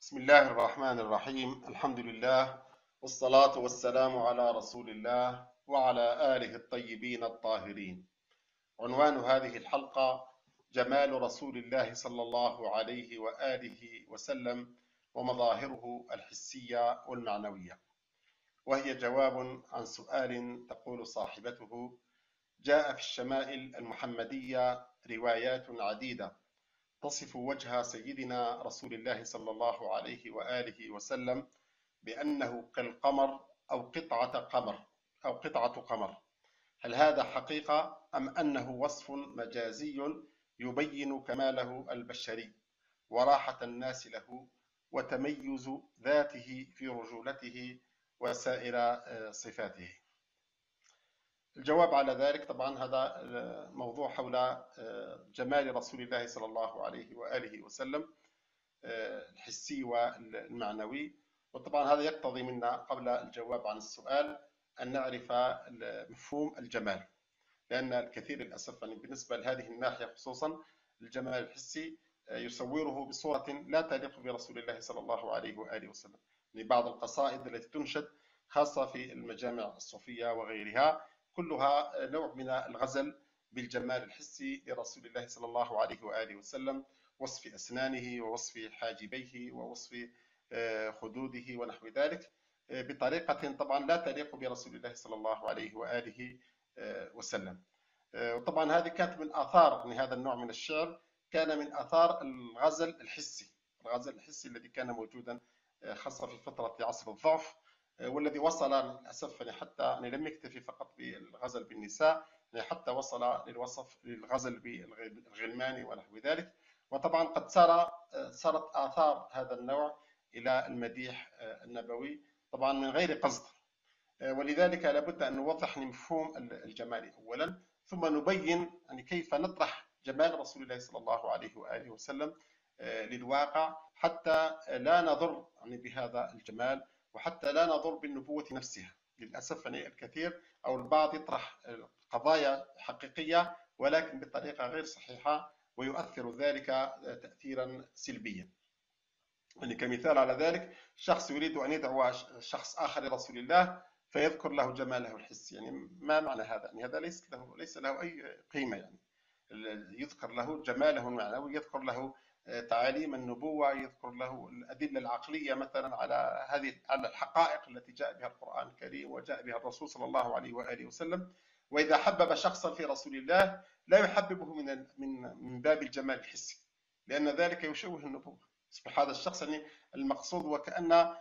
بسم الله الرحمن الرحيم. الحمد لله والصلاة والسلام على رسول الله وعلى آله الطيبين الطاهرين. عنوان هذه الحلقة: جمال رسول الله صلى الله عليه وآله وسلم ومظاهره الحسية والمعنوية، وهي جواب عن سؤال تقول صاحبته: جاء في الشمائل المحمدية روايات عديدة تصف وجه سيدنا رسول الله صلى الله عليه وآله وسلم بأنه كالقمر أو قطعة قمر أو قطعة قمر. هل هذا حقيقة أم أنه وصف مجازي يبين كماله البشري وراحة الناس له وتميز ذاته في رجولته وسائر صفاته؟ الجواب على ذلك طبعا هذا موضوع حول جمال رسول الله صلى الله عليه وآله وسلم الحسي والمعنوي. وطبعا هذا يقتضي منا قبل الجواب عن السؤال أن نعرف مفهوم الجمال، لأن الكثير للأسف يعني بالنسبة لهذه الناحية خصوصا الجمال الحسي يصوره بصورة لا تليق برسول الله صلى الله عليه وآله وسلم. يعني بعض القصائد التي تنشد خاصة في المجامع الصوفية وغيرها كلها نوع من الغزل بالجمال الحسي لرسول الله صلى الله عليه وآله وسلم، وصف أسنانه ووصف حاجبيه ووصف خدوده ونحو ذلك بطريقة طبعا لا تليق برسول الله صلى الله عليه وآله وسلم. وطبعا هذه كانت من آثار هذا النوع من الشعر، كان من آثار الغزل الحسي، الغزل الحسي الذي كان موجودا خاصة في فترة عصر الضعف، والذي وصل للأسف حتى لم يكتفي فقط بالغزل بالنساء، حتى وصل للوصف للغزل بالغلمان ونحو ذلك. وطبعا قد صارت آثار هذا النوع إلى المديح النبوي طبعا من غير قصد، ولذلك لابد أن نوضح مفهوم الجمال أولا، ثم نبين يعني كيف نطرح جمال رسول الله صلى الله عليه وآله وسلم للواقع حتى لا نضر يعني بهذا الجمال، وحتى لا نضر بالنبوة نفسها. للأسف يعني الكثير أو البعض يطرح قضايا حقيقية ولكن بطريقة غير صحيحة، ويؤثر ذلك تأثيرا سلبيا. يعني كمثال على ذلك، شخص يريد أن يدعو شخص آخر لرسول الله فيذكر له جماله الحسي. يعني ما معنى هذا؟ يعني هذا ليس له أي قيمة. يعني يذكر له جماله المعنوي، يذكر له تعاليم النبوة، يذكر له الأدلة العقلية مثلا على الحقائق التي جاء بها القرآن الكريم وجاء بها الرسول صلى الله عليه وآله وسلم. وإذا حبب شخصا في رسول الله لا يحببه من باب الجمال الحسي، لأن ذلك يشوه النبوة. يصبح هذا الشخص يعني المقصود وكأن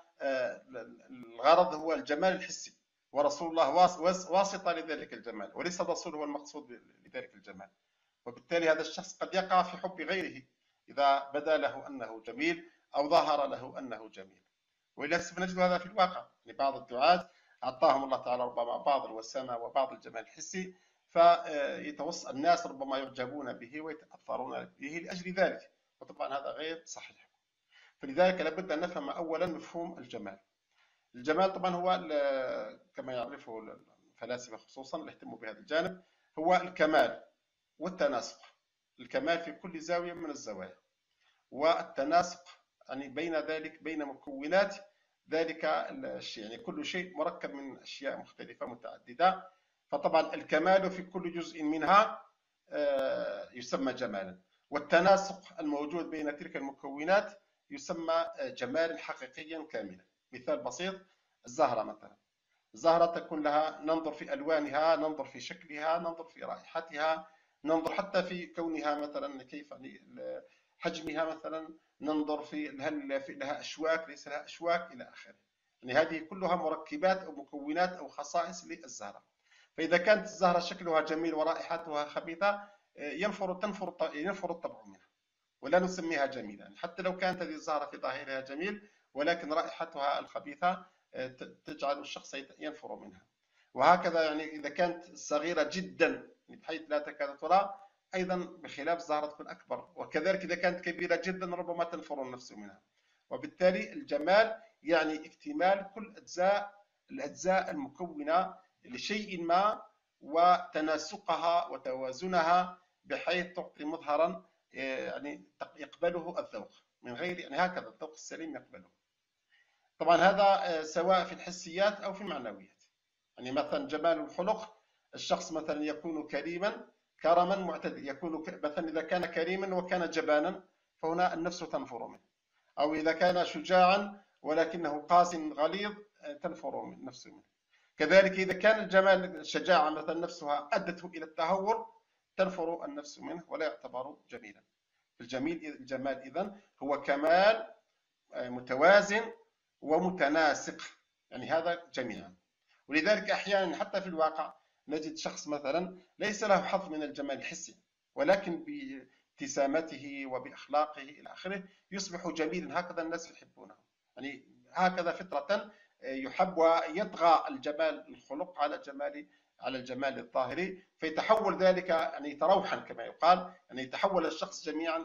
الغرض هو الجمال الحسي، ورسول الله واسطة لذلك الجمال، وليس الرسول هو المقصود لذلك الجمال. وبالتالي هذا الشخص قد يقع في حب غيره إذا بدا له أنه جميل أو ظهر له أنه جميل. وللأسف نجد هذا في الواقع. لبعض الدعاة أعطاهم الله تعالى ربما بعض الوسامة وبعض الجمال الحسي، فيتوصل الناس ربما يعجبون به ويتأثرون به لأجل ذلك، وطبعا هذا غير صحيح. فلذلك لابد أن نفهم أولا مفهوم الجمال. الجمال طبعا هو كما يعرفه الفلاسفة خصوصا اللي يهتموا بهذا الجانب، هو الكمال والتناسق. الكمال في كل زاوية من الزوايا، والتناسق يعني بين ذلك بين مكونات ذلك الشيء، يعني كل شيء مركب من أشياء مختلفة متعددة، فطبعا الكمال في كل جزء منها يسمى جمالا، والتناسق الموجود بين تلك المكونات يسمى جمالا حقيقيا كاملا. مثال بسيط: الزهرة مثلا، الزهرة تكون لها ننظر في ألوانها، ننظر في شكلها، ننظر في رائحتها، ننظر حتى في كونها مثلا كيف يعني حجمها مثلا، ننظر في هل لها أشواك ليس لها أشواك إلى آخره. يعني هذه كلها مركبات أو مكونات أو خصائص للزهرة. فإذا كانت الزهرة شكلها جميل ورائحتها خبيثة ينفر الطبع منها ولا نسميها جميلة، حتى لو كانت هذه الزهرة في ظاهرها جميل ولكن رائحتها الخبيثة تجعل الشخص ينفر منها. وهكذا يعني إذا كانت صغيرة جدا بحيث لا تكاد ترى أيضا بخلاف الزهرة تكون أكبر، وكذلك إذا كانت كبيرة جدا ربما تنفر النفس منها. وبالتالي الجمال يعني اكتمال كل الأجزاء المكونة لشيء ما وتناسقها وتوازنها بحيث تعطي مظهرا يعني يقبله الذوق. من غير يعني هكذا الذوق السليم يقبله. طبعا هذا سواء في الحسيات أو في المعنويات. يعني مثلا جمال الخلق، الشخص مثلا يكون كريما كرما معتدل، يكون مثلا إذا كان كريما وكان جبانا فهنا النفس تنفر منه، أو إذا كان شجاعا ولكنه قاس غليظ تنفر من نفسه منه. كذلك إذا كان الجمال الشجاعة مثلا نفسها أدته إلى التهور تنفر النفس منه ولا يعتبر جميلا. الجمال إذن هو كمال متوازن ومتناسق، يعني هذا جميعا. ولذلك أحيانا حتى في الواقع نجد شخص مثلا ليس له حظ من الجمال الحسي، ولكن بابتسامته وبأخلاقه إلى آخره يصبح جميلا، هكذا الناس يحبونه. يعني هكذا فطرة يحب ويطغى الجمال الخلق على الجمال الظاهري، فيتحول ذلك يعني تروحا كما يقال، يعني يتحول الشخص جميعا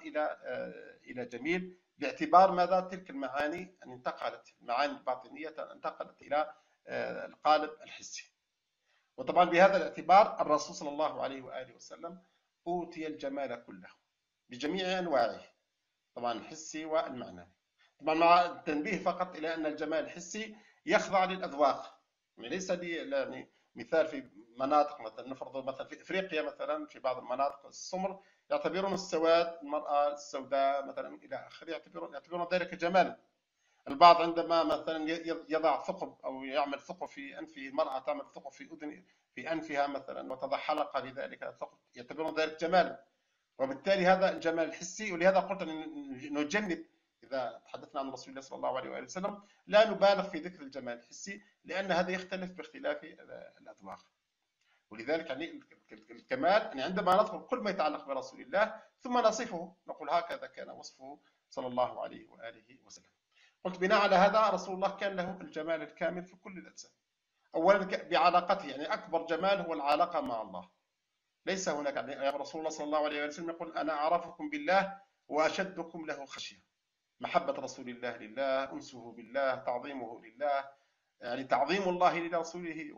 إلى جميل، باعتبار ماذا؟ تلك المعاني أن انتقلت، المعاني الباطنية انتقلت إلى القالب الحسي. وطبعا بهذا الاعتبار الرسول صلى الله عليه وآله وسلم أوتي الجمال كله بجميع أنواعه، طبعا الحسي والمعنوي. طبعا مع التنبيه فقط إلى أن الجمال الحسي يخضع للأذواق، يعني ليس لي يعني مثال في مناطق مثلا نفرض مثلا في افريقيا مثلا في بعض المناطق السمر يعتبرون السواد المرأة السوداء مثلا الى اخره يعتبرون ذلك جمالا. البعض عندما مثلا يضع ثقب او يعمل ثقب في انفه، المرأة تعمل ثقب في اذن في انفها مثلا وتضع حلقة لذلك الثقب يعتبرون ذلك جمالا. وبالتالي هذا الجمال الحسي، ولهذا قلت ان نجنب إذا تحدثنا عن رسول الله صلى الله عليه وآله وسلم لا نبالغ في ذكر الجمال الحسي، لأن هذا يختلف باختلاف الأذواق. ولذلك يعني الكمال يعني عندما نذكر كل ما يتعلق برسول الله ثم نصفه نقول هكذا كان وصفه صلى الله عليه وآله وسلم. قلت بناء على هذا رسول الله كان له الجمال الكامل في كل الأجزاء. أولا بعلاقته، يعني أكبر جمال هو العلاقة مع الله. ليس هناك يعني رسول الله صلى الله عليه وسلم يقول أنا أعرفكم بالله وأشدكم له خشية. محبة رسول الله لله، أنسه بالله، تعظيمه لله، يعني تعظيم الله لرسوله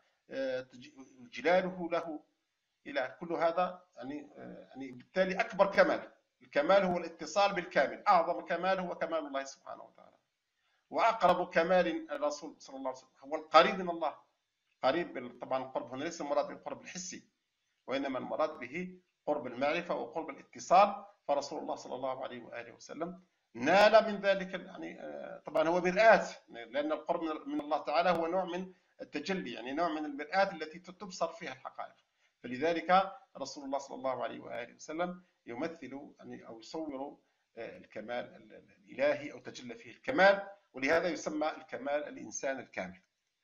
وجلاله له إلى كل هذا يعني بالتالي أكبر كمال. الكمال هو الاتصال بالكامل، أعظم كمال هو كمال الله سبحانه وتعالى. وأقرب كمال الرسول صلى الله عليه وسلم هو القريب من الله. قريب طبعا القرب هنا ليس المراد بالقرب الحسي، وإنما المراد به قرب المعرفة وقرب الاتصال. فرسول الله صلى الله عليه وآله وسلم نال من ذلك، يعني طبعا هو مرآة، لأن القرب من الله تعالى هو نوع من التجلي، يعني نوع من المرآة التي تبصر فيها الحقائق. فلذلك رسول الله صلى الله عليه وآله وسلم يمثل يعني أو يصور الكمال الإلهي أو تجلى فيه الكمال، ولهذا يسمى الكمال الإنسان الكامل.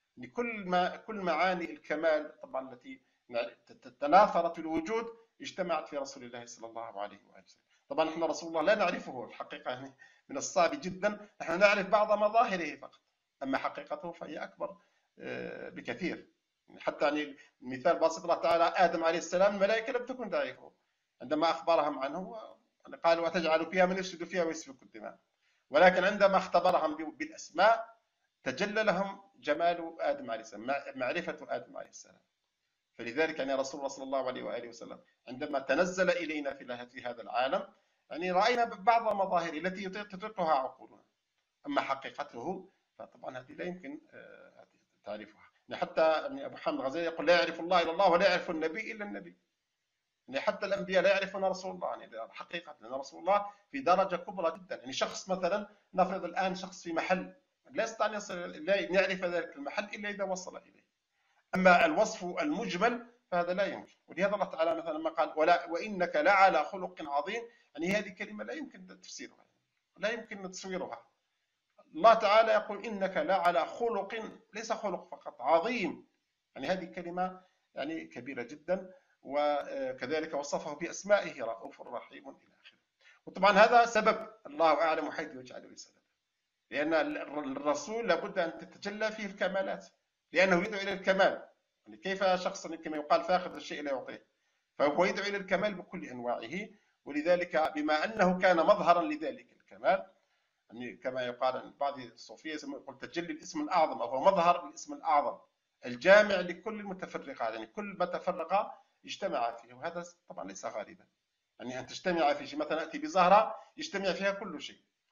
كل معاني الكمال طبعا التي تناثرت في الوجود اجتمعت في رسول الله صلى الله عليه وآله وسلم. طبعا احنا رسول الله لا نعرفه الحقيقة، يعني من الصعب جدا نحن نعرف بعض مظاهره فقط، أما حقيقته فهي أكبر بكثير. حتى يعني مثال بسيط، الله تعالى آدم عليه السلام الملائكة لم تكن تعرفه، عندما أخبرهم عنه قالوا وتجعل فيها من يفسد فيها ويسفك الدماء، ولكن عندما اختبرهم بالأسماء تجلى لهم جمال آدم عليه السلام، معرفة آدم عليه السلام. فلذلك يعني رسول الله صلى الله عليه وآله وسلم عندما تنزل إلينا في هذا العالم يعني رأينا بعض المظاهر التي تطيقها عقولنا، أما حقيقته فطبعا هذه لا يمكن تعريفها. يعني حتى أبو حامد الغزالي يقول لا يعرف الله إلا الله ولا يعرف النبي إلا النبي. يعني حتى الأنبياء لا يعرفون رسول الله، يعني حقيقة لأن رسول الله في درجة كبرى جدا. يعني شخص مثلا نفرض الآن شخص في محل لا يستطيع أن يعرف ذلك المحل إلا إذا وصل إليه، أما الوصف المجمل فهذا لا يمكن. ولهذا الله تعالى مثلا لما قال وإنك لعلى خلق عظيم، يعني هذه كلمة لا يمكن تفسيرها، لا يمكن تصويرها. الله تعالى يقول إنك لعلى خلق، ليس خلق فقط، عظيم، يعني هذه كلمة يعني كبيرة جدا. وكذلك وصفه بأسمائه رؤوف رحيم إلى آخره. وطبعا هذا سبب الله أعلم حيث يجعل رسالته، لأن الرسول لابد أن تتجلى فيه الكمالات، لأنه يدعو إلى الكمال. يعني كيف شخص كما يقال فاقد الشيء لا يعطيه، فهو يدعو إلى الكمال بكل أنواعه. ولذلك بما أنه كان مظهرا لذلك الكمال، يعني كما يقال بعض الصوفية يقول تجلي الاسم الأعظم، أو هو مظهر الاسم الأعظم الجامع لكل المتفرقات، يعني كل ما تفرق اجتمع فيه. وهذا طبعا ليس غالبا، يعني أن تجتمع في شيء، مثلا أتي بزهرة يجتمع فيها كل شيء،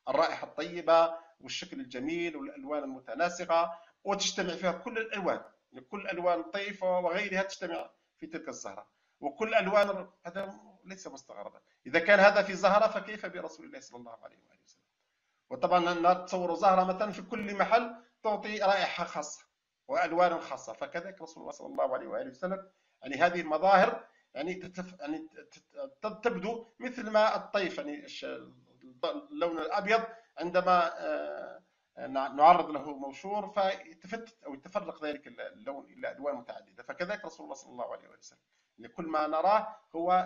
الرائحة الطيبة والشكل الجميل والألوان المتناسقة، وتجتمع فيها كل الألوان، يعني كل ألوان الطيف وغيرها تجتمع في تلك الزهرة، وكل ألوان، هذا ليس مستغربا. إذا كان هذا في زهرة فكيف برسول الله صلى الله عليه وآله وسلم؟ وطبعا تصور زهرة مثلا في كل محل تعطي رائحة خاصة وألوان خاصة، فكذلك رسول الله صلى الله عليه وآله وسلم. يعني هذه المظاهر يعني يعني تبدو مثل ما الطيف، يعني اللون الأبيض عندما نعرض له موشور فيتفتت أو يتفرق ذلك اللون إلى ألوان متعددة، فكذلك رسول الله صلى الله عليه وسلم. يعني كل ما نراه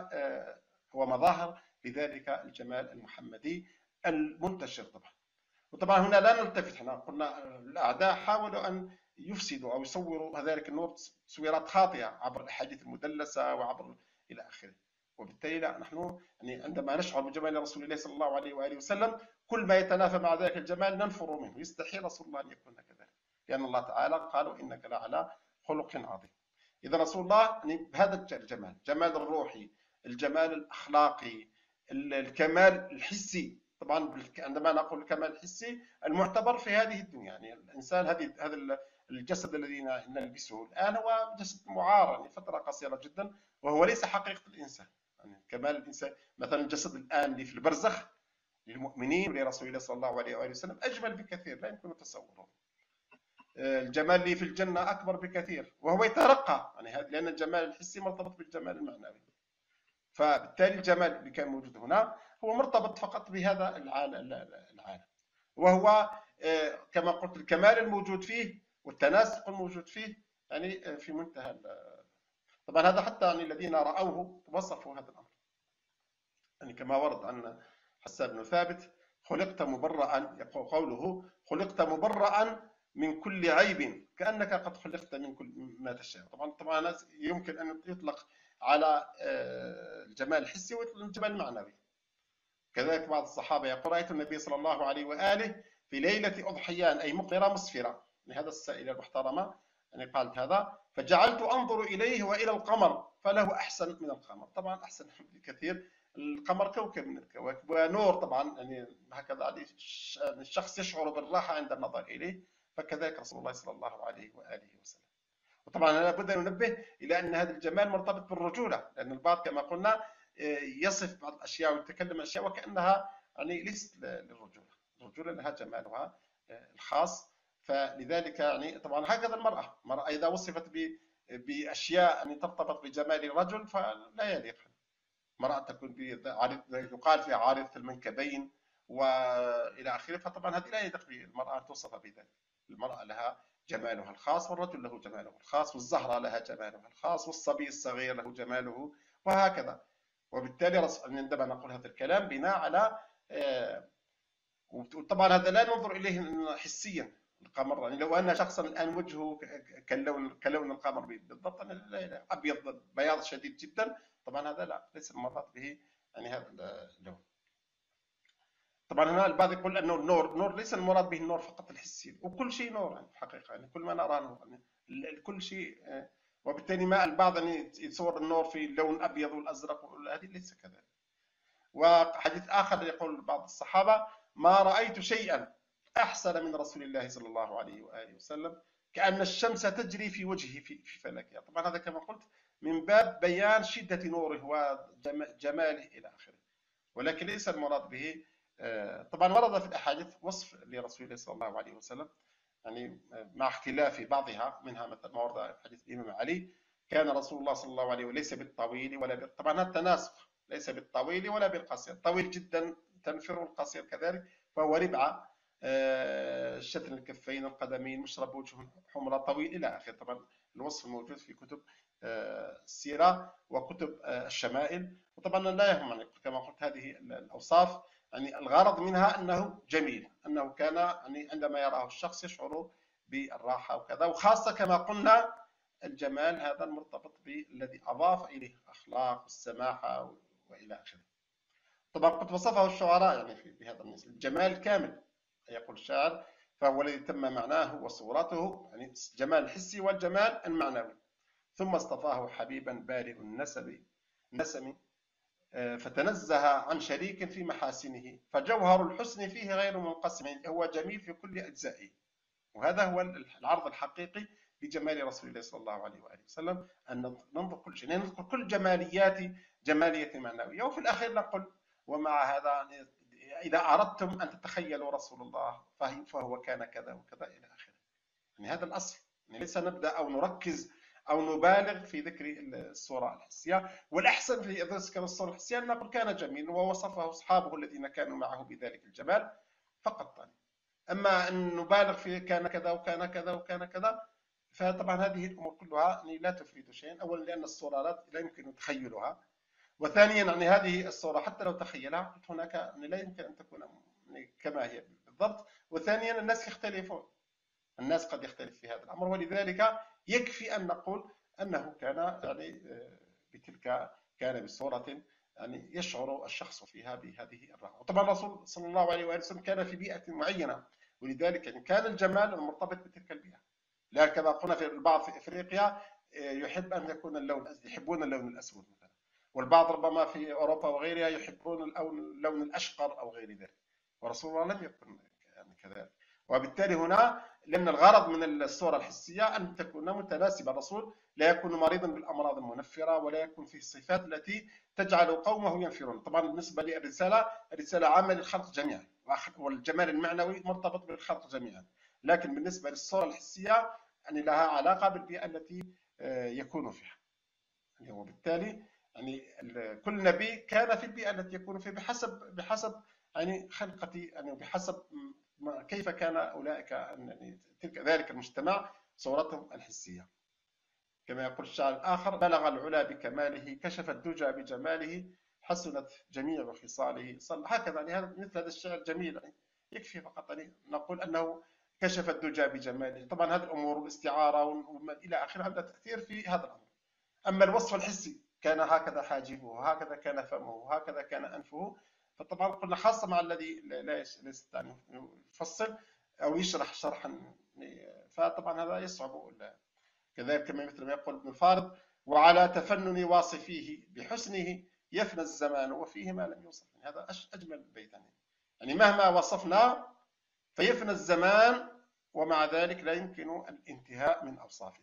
هو مظاهر لذلك الجمال المحمدي المنتشر طبعا. وطبعا هنا لا نلتفت، احنا قلنا الأعداء حاولوا أن يفسدوا أو يصوروا ذلك النور تصويرات خاطئة عبر الأحاديث المدلسة وعبر إلى آخره. وبالتالي لا، نحن يعني عندما نشعر بجمال رسول الله صلى الله عليه وآله وسلم كل ما يتنافى مع ذلك الجمال ننفر منه، يستحيل رسول الله أن يكون كذلك، لأن الله تعالى قالوا إنك لعلى خلق عظيم. إذا رسول الله يعني بهذا الجمال، الجمال الروحي، الجمال الأخلاقي، الكمال الحسي. طبعا عندما نقول الكمال الحسي المعتبر في هذه الدنيا، يعني الإنسان هذا الجسد الذي نلبسه الآن هو جسد معار يعني فترة قصيرة جدا، وهو ليس حقيقة الإنسان. يعني كمال الإنسان مثلا الجسد الآن اللي في البرزخ للمؤمنين ولرسول الله صلى الله عليه وآله وسلم أجمل بكثير، لا يمكن تصوره. الجمال اللي في الجنة أكبر بكثير، وهو يترقى يعني لأن الجمال الحسي مرتبط بالجمال المعنوي. فبالتالي الجمال اللي كان موجود هنا هو مرتبط فقط بهذا العالم، وهو كما قلت الكمال الموجود فيه والتناسق الموجود فيه يعني في منتهى. طبعا هذا حتى يعني الذين رأوه وصفوا هذا الأمر، يعني كما ورد عن حسان بن ثابت: خلقت مبرأ، يقول قوله خلقت مبرأ من كل عيب كأنك قد خلقت من كل ما تشاء. طبعا يمكن أن يطلق على الجمال الحسي والجمال المعنوي. كذلك بعض الصحابة يقول: رأيت النبي صلى الله عليه وآله في ليلة أضحيان أي مقمرة مسفرة، لهذا السائلة المحترمة يعني قالت هذا: فجعلت أنظر إليه وإلى القمر فله أحسن من القمر. طبعا أحسن بكثير، القمر كوكب من الكواكب ونور، طبعا يعني هكذا الشخص يشعر بالراحة عند النظر إليه، فكذلك رسول الله صلى الله عليه وآله وسلم. وطبعا لابد أن ننبه إلى أن هذا الجمال مرتبط بالرجولة، لأن البعض كما قلنا يصف بعض الأشياء ويتكلم أشياء وكأنها يعني ليست للرجولة. الرجولة لها جمالها الخاص، فلذلك يعني طبعا هكذا المرأة إذا وصفت بأشياء يعني ترتبط بجمال الرجل فلا يليق. المرأة تكون يقال فيها عارضة المنكبين وإلى آخره، فطبعا هذه لا يليق بالمرأة أن توصف بذلك. المرأة لها جمالها الخاص، والرجل له جماله الخاص، والزهرة لها جمالها الخاص، والصبي الصغير له جماله، وهكذا. وبالتالي عندما نقول هذا الكلام بناء على طبعا هذا لا ننظر إليه حسيا. القمر يعني لو أن شخصا الآن وجهه كلون القمر بالضبط، أبيض بياض شديد جدا، طبعا هذا لا، ليس المراد به يعني هذا اللون. طبعا هنا البعض يقول انه النور ليس المراد به النور فقط الحسي، وكل شيء نور يعني في الحقيقه، يعني كل ما نراه نور يعني كل شيء. وبالتالي ما البعض يعني يتصور النور في اللون الابيض والازرق، هذه ليس كذلك. وحديث اخر يقول بعض الصحابه: ما رايت شيئا احسن من رسول الله صلى الله عليه واله وسلم، كأن الشمس تجري في وجهه في فلكها. طبعا هذا كما قلت من باب بيان شده نوره وجماله الى اخره، ولكن ليس المراد به. طبعا ورد في الأحاديث وصف لرسول الله صلى الله عليه وسلم يعني مع اختلاف بعضها، منها مثل ما ورد في حديث الإمام علي: كان رسول الله صلى الله عليه وسلم ليس بالطويل ولا طبعا التناسق، ليس بالطويل ولا بالقصير، طويل جدا تنفر، والقصير كذلك، فهو ربعة، شتن الكفين، القدمين، مشرب وجه حمرة، طويل إلى آخره. طبعا الوصف الموجود في كتب السيرة وكتب الشمائل. وطبعا لا يهم يعني كما قلت هذه الأوصاف يعني الغرض منها أنه جميل، أنه كان يعني عندما يراه الشخص يشعر بالراحة وكذا، وخاصة كما قلنا الجمال هذا المرتبط بالذي أضاف إليه الأخلاق والسماحة وإلى آخره. طبعا قد وصفه الشعراء يعني بهذا الجمال الكامل، يقول الشاعر: فهو الذي تم معناه وصورته، يعني الجمال الحسي والجمال المعنوي، ثم اصطفاه حبيبا بارئ النسم فتنزه عن شريك في محاسنه، فجوهر الحسن فيه غير منقسم، هو جميل في كل أجزائه. وهذا هو العرض الحقيقي لجمال رسول الله صلى الله عليه وآله وسلم، أن ننظر كل شيء، نذكر كل جماليات جمالية معنوية، وفي الأخير نقول ومع هذا إذا أردتم أن تتخيلوا رسول الله فهو كان كذا وكذا إلى آخره. يعني هذا الأصل، يعني ليس نبدأ أو نركز أو نبالغ في ذكر الصورة الحسية. والأحسن في ذكر الصورة الحسية أن نقول كان جميل ووصفه أصحابه الذين كانوا معه بذلك الجمال فقط. أما أن نبالغ في كان كذا وكان كذا وكان كذا، فطبعا هذه الأمور كلها لا تفيد شيئا. أولا لأن الصورة لا يمكن تخيلها، وثانيا يعني هذه الصورة حتى لو تخيلها هناك لا يمكن أن تكون كما هي بالضبط. وثانيا الناس يختلفون، الناس قد يختلف في هذا الأمر، ولذلك يكفي أن نقول أنه كان يعني بتلك كان بصورة يعني يشعر الشخص فيها بهذه الرغبة. وطبعا الرسول صلى الله عليه وسلم كان في بيئة معينة، ولذلك يعني كان الجمال المرتبط بتلك البيئة. لا كما قلنا في البعض في افريقيا يحب ان يكون يحبون اللون الاسود مثلا، والبعض ربما في اوروبا وغيرها يحبون اللون الاشقر او غير ذلك، ورسول الله لم يكن يعني كذلك. وبالتالي هنا لان الغرض من الصوره الحسيه ان تكون متناسبه، الرسول لا يكون مريضا بالامراض المنفره ولا يكون فيه الصفات التي تجعل قومه ينفرون. طبعا بالنسبه للرساله، الرساله عامه للخلق جميعا، والجمال المعنوي مرتبط بالخلق جميعا، لكن بالنسبه للصوره الحسيه يعني لها علاقه بالبيئه التي يكون فيها. يعني وبالتالي يعني كل نبي كان في البيئه التي يكون فيها بحسب يعني خلقتي، يعني بحسب كيف كان اولئك يعني ذلك المجتمع صورتهم الحسيه. كما يقول الشاعر الآخر: بلغ العلا بكماله، كشف الدجى بجماله، حسنت جميع خصاله صلى. هكذا يعني مثل هذا الشعر جميل، يعني يكفي فقط يعني نقول أنه كشف الدجى بجماله. طبعا هذه الأمور والاستعارة وما إلى آخره عندها تأثير في هذا الأمر. أما الوصف الحسي، كان هكذا حاجبه، هكذا كان فمه، هكذا كان أنفه، فطبعا قلنا خاصة مع الذي لا يستطيع أن يفصل أو يشرح شرحا، فطبعا هذا يصعب. كذلك كما مثل ما يقول ابن فارض: وعلى تفنن واصفيه بحسنه يفنى الزمان وفيه ما لم يوصف. يعني هذا أجمل بيت، يعني مهما وصفنا فيفنى الزمان ومع ذلك لا يمكن الانتهاء من أوصافه.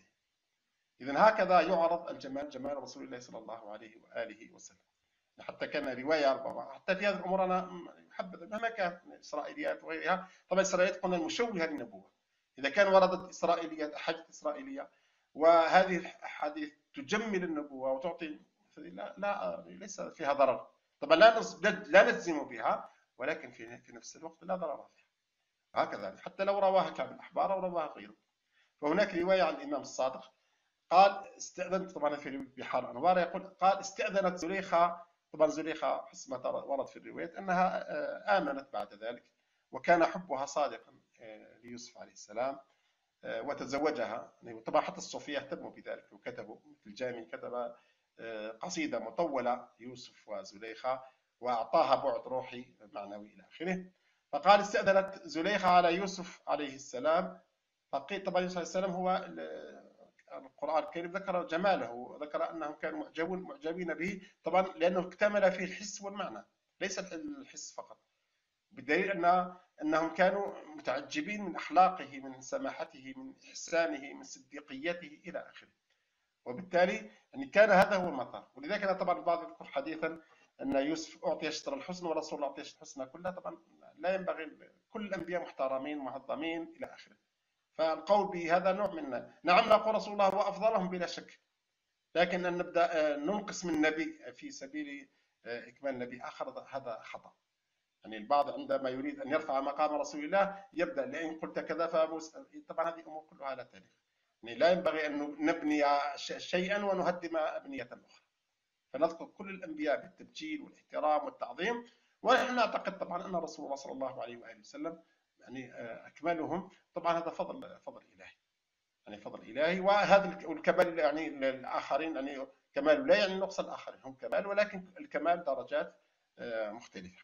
إذن هكذا يعرض الجمال، جمال رسول الله صلى الله عليه وآله وسلم. حتى كان رواية ربما حتى في هذه الأمور أنا أحبذ مهما كانت إسرائيليات وغيرها. طبعا الإسرائيليات قلنا المشوهة للنبوة، إذا كان وردت إسرائيليات أحاديث إسرائيلية وهذه الأحاديث تجمل النبوة وتعطي لا ليس فيها ضرر. طبعا لا نجزم بها، ولكن في نفس الوقت لا ضرر فيها. هكذا حتى لو رواها كعب الأحبار أو رواها غيره. فهناك رواية عن الإمام الصادق قال: استأذنت، طبعا في بحار أنوار يقول قال: استأذنت زليخة. طبعا زليخة حسب ما ورد في الرواية أنها آمنت بعد ذلك، وكان حبها صادقا ليوسف عليه السلام، وتزوجها. طبعا حتى الصوفية اهتموا بذلك وكتبوا، مثل الجامي كتب قصيدة مطولة يوسف وزليخة وأعطاها بعد روحي معنوي إلى آخره. فقال: استأذنت زليخة على يوسف عليه السلام. فقيل طبعا يوسف عليه السلام هو القرآن الكريم ذكر جماله، ذكر أنهم كانوا معجبين به، طبعا لأنه اكتمل فيه الحس والمعنى، ليس الحس فقط، بدليل أنهم كانوا متعجبين من أخلاقه، من سماحته، من إحسانه، من صديقيته إلى آخره. وبالتالي يعني كان هذا هو المطار. ولذلك أنا طبعا البعض يذكر حديثا أن يوسف أعطي شطر الحسن ورسول الله أعطي الحسنى كلها. طبعا لا ينبغي، كل الأنبياء محترمين معظمين إلى آخره، فالقول بهذا نوع من نعم نقول رسول الله هو أفضلهم بلا شك، لكن أن نبدأ ننقص من النبي في سبيل إكمال النبي آخر هذا خطأ. يعني البعض عندما يريد أن يرفع مقام رسول الله يبدأ: لئن قلت كذا طبعا هذه أمور كلها لا تليق. يعني لا ينبغي أن نبني شيئا ونهدم أبنية أخرى. فنذكر كل الأنبياء بالتبجيل والاحترام والتعظيم، ونحن نعتقد طبعا أن رسول الله صلى الله عليه وآله وسلم يعني أكملهم. طبعا هذا فضل إلهي، يعني فضل إلهي. وهذا الكمال يعني الآخرين يعني كمال لا يعني نقص الآخرين، هم كمال، ولكن الكمال درجات مختلفة.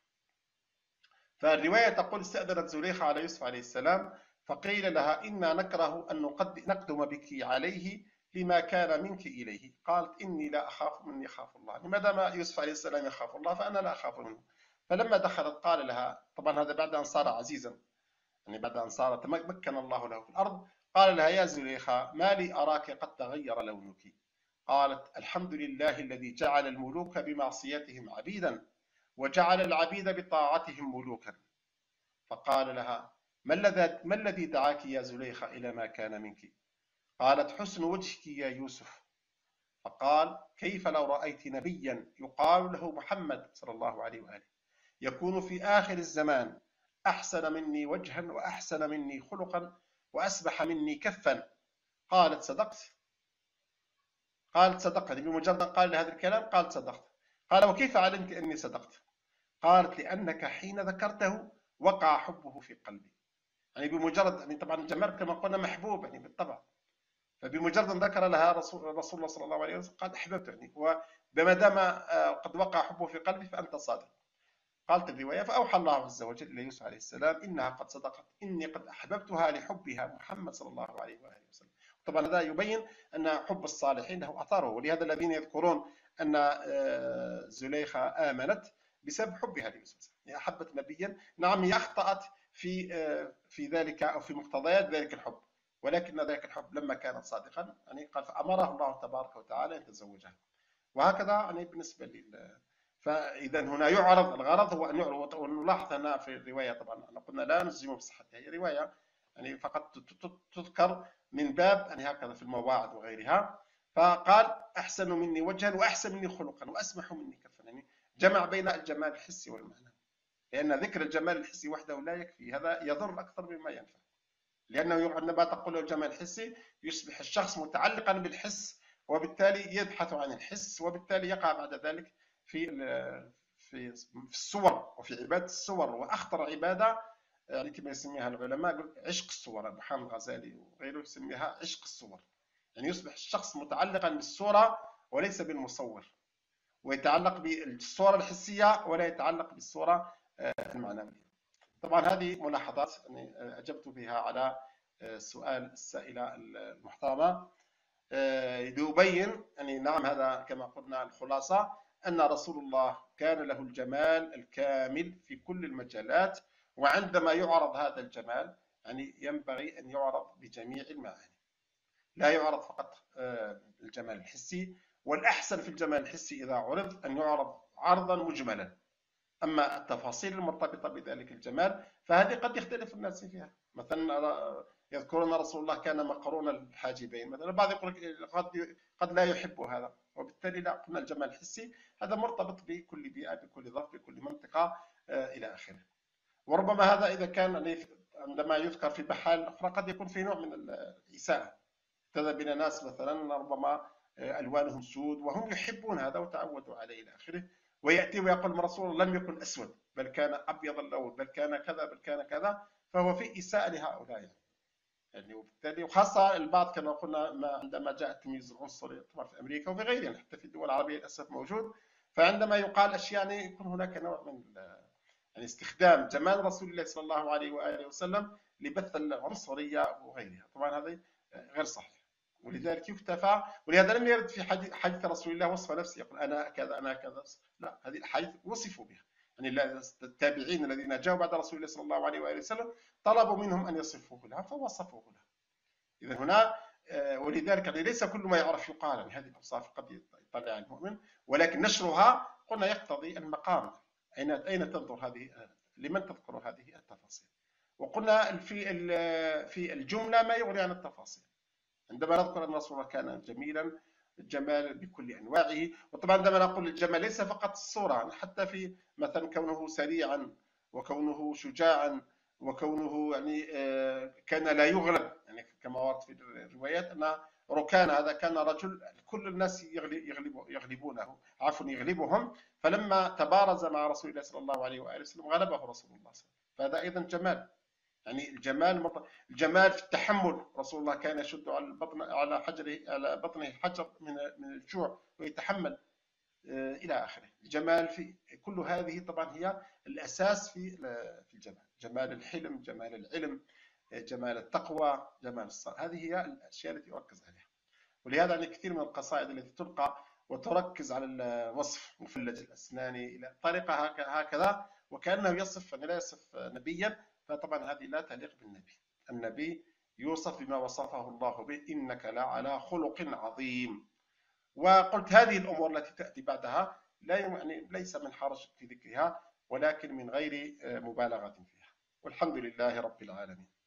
فالرواية تقول: استأذنت زليخة على يوسف عليه السلام فقيل لها: إنا نكره أن نقدم بك عليه لما كان منك إليه. قالت إني لا أخاف مني أخاف الله، لماذا ما يوسف عليه السلام يخاف الله فأنا لا أخاف منه. فلما دخلت قال لها، طبعا هذا بعد أن صار عزيزا، يعني بعد أن صار تمكن الله له في الأرض، قال لها يا زليخة ما لي أراك قد تغير لونك. قالت الحمد لله الذي جعل الملوك بمعصيتهم عبيدا وجعل العبيد بطاعتهم ملوكا. فقال لها ما الذي دعاك يا زليخة إلى ما كان منك؟ قالت حسن وجهك يا يوسف. فقال كيف لو رأيت نبيا يقال له محمد صلى الله عليه وآله يكون في آخر الزمان أحسن مني وجها وأحسن مني خلقا وأسبح مني كفا. قالت صدقت. قالت صدقت، يعني بمجرد أن قال هذا الكلام قالت صدقت. قال وكيف علمت أني صدقت؟ قالت لأنك حين ذكرته وقع حبه في قلبي. يعني بمجرد، يعني طبعا الجمال كما قلنا محبوب يعني بالطبع، فبمجرد ان ذكر لها رسول الله صلى الله عليه وسلم قال احببت، يعني وما دام قد وقع حبه في قلبي فانت صادق. قالت الروايه فاوحى الله عز وجل الى يوسف عليه السلام انها قد صدقت اني قد احببتها لحبها محمد صلى الله عليه واله وسلم. طبعا هذا يبين ان حب الصالحين له اثاره، ولهذا الذين يذكرون ان زليخه امنت بسبب حبها ليوسف، يعني احبت نبيا. نعم هي اخطات في ذلك او في مقتضيات ذلك الحب، ولكن ذلك الحب لما كان صادقا يعني قال فامره الله تبارك وتعالى ان يتزوجها. وهكذا يعني بالنسبه فاذا هنا يعرض، الغرض هو ان يعرض. ونلاحظ هنا في الروايه، طبعا احنا قلنا لا نجزم بصحتها، هي روايه يعني فقط تذكر من باب يعني هكذا في المواعظ وغيرها. فقال احسن مني وجها واحسن مني خلقا واسمح مني كفا، يعني جمع بين الجمال الحسي والمعنى، لان ذكر الجمال الحسي وحده لا يكفي، هذا يضر اكثر مما ينفع. لأنه عندما تقول الجمال الحسي يصبح الشخص متعلقا بالحس، وبالتالي يبحث عن الحس، وبالتالي يقع بعد ذلك في الصور وفي عبادة الصور. وأخطر عبادة يعني كما يسميها العلماء عشق الصور، أبو حامد الغزالي وغيره يسميها عشق الصور، يعني يصبح الشخص متعلقا بالصورة وليس بالمصور، ويتعلق بالصورة الحسية ولا يتعلق بالصورة المعنوية. طبعا هذه ملاحظات يعني أجبت بها على سؤال السائلة المحترمة ليبين يعني نعم هذا كما قلنا الخلاصة أن رسول الله كان له الجمال الكامل في كل المجالات، وعندما يعرض هذا الجمال يعني ينبغي أن يعرض بجميع المعاني، لا يعرض فقط الجمال الحسي. والأحسن في الجمال الحسي إذا عرض أن يعرض عرضا مجملا. أما التفاصيل المرتبطة بذلك الجمال فهذه قد يختلف الناس فيها. مثلا يذكرون رسول الله كان مقرون الحاجبين مثلا، البعض يقول قد لا يحب هذا، وبالتالي لا، قلنا الجمال الحسي هذا مرتبط بكل بيئة بكل ظرف بكل منطقة إلى آخره. وربما هذا إذا كان عندما يذكر في بحال أخرى قد يكون في نوع من الإساءة. ابتدى بنا ناس مثلا ربما ألوانهم سود وهم يحبون هذا وتعودوا عليه إلى آخره، ويأتي ويقول الرسول لم يكن أسود بل كان أبيض اللون بل كان كذا بل كان كذا، فهو في إساءة لهؤلاء يعني وبالتالي وخاصة البعض كما قلنا عندما جاء التمييز العنصري طبعا في أمريكا وفي غيرها حتى في الدول العربية للأسف موجود. فعندما يقال أشياء يعني يكون هناك نوع من يعني استخدام جمال رسول الله صلى الله عليه وآله وسلم لبث العنصرية وغيرها، طبعا هذا غير صحيح. ولذلك يكتفى، ولهذا لم يرد في حديث رسول الله وصف نفسه يقول أنا كذا أنا كذا، لا، هذه الحديث وصفوا بها. يعني التابعين الذين جاءوا بعد رسول الله صلى الله عليه وآله وسلم طلبوا منهم أن يصفوه لها فوصفوه لها. إذا هنا ولذلك يعني ليس كل ما يعرف يقال، يعني هذه الأوصاف قد يطلع المؤمن، ولكن نشرها قلنا يقتضي المقام. أين تنظر هذه، لمن تذكر هذه التفاصيل؟ وقلنا في الجملة ما يغني عن التفاصيل. عندما نذكر أن رسول الله كان جميلا الجمال بكل أنواعه، وطبعا عندما نقول الجمال ليس فقط الصورة، حتى في مثلا كونه سريعا وكونه شجاعا وكونه يعني كان لا يغلب، يعني كما ورد في الروايات أن ركان هذا كان رجل كل الناس يغلبونه يغلبهم، فلما تبارز مع رسول الله صلى الله عليه وآله وسلم غلبه رسول الله صلى الله عليه وسلم. فهذا أيضا جمال، يعني الجمال في التحمل. رسول الله كان يشد على بطنه حجر من الجوع ويتحمل إلى آخره. الجمال في كل هذه طبعا هي الأساس في الجمال، جمال الحلم، جمال العلم، جمال التقوى، جمال الصلاة، هذه هي الأشياء التي أركز عليها. ولهذا يعني كثير من القصائد التي تلقى وتركز على وصف مفلج الأسنان إلى طريقة هكذا وكأنه يصف، لا يصف نبيا، فطبعا هذه لا تليق بالنبي. النبي يوصف بما وصفه الله به: إنك لعلى خلق عظيم. وقلت هذه الأمور التي تأتي بعدها لا يعني ليس من حرج في ذكرها، ولكن من غير مبالغة فيها. والحمد لله رب العالمين.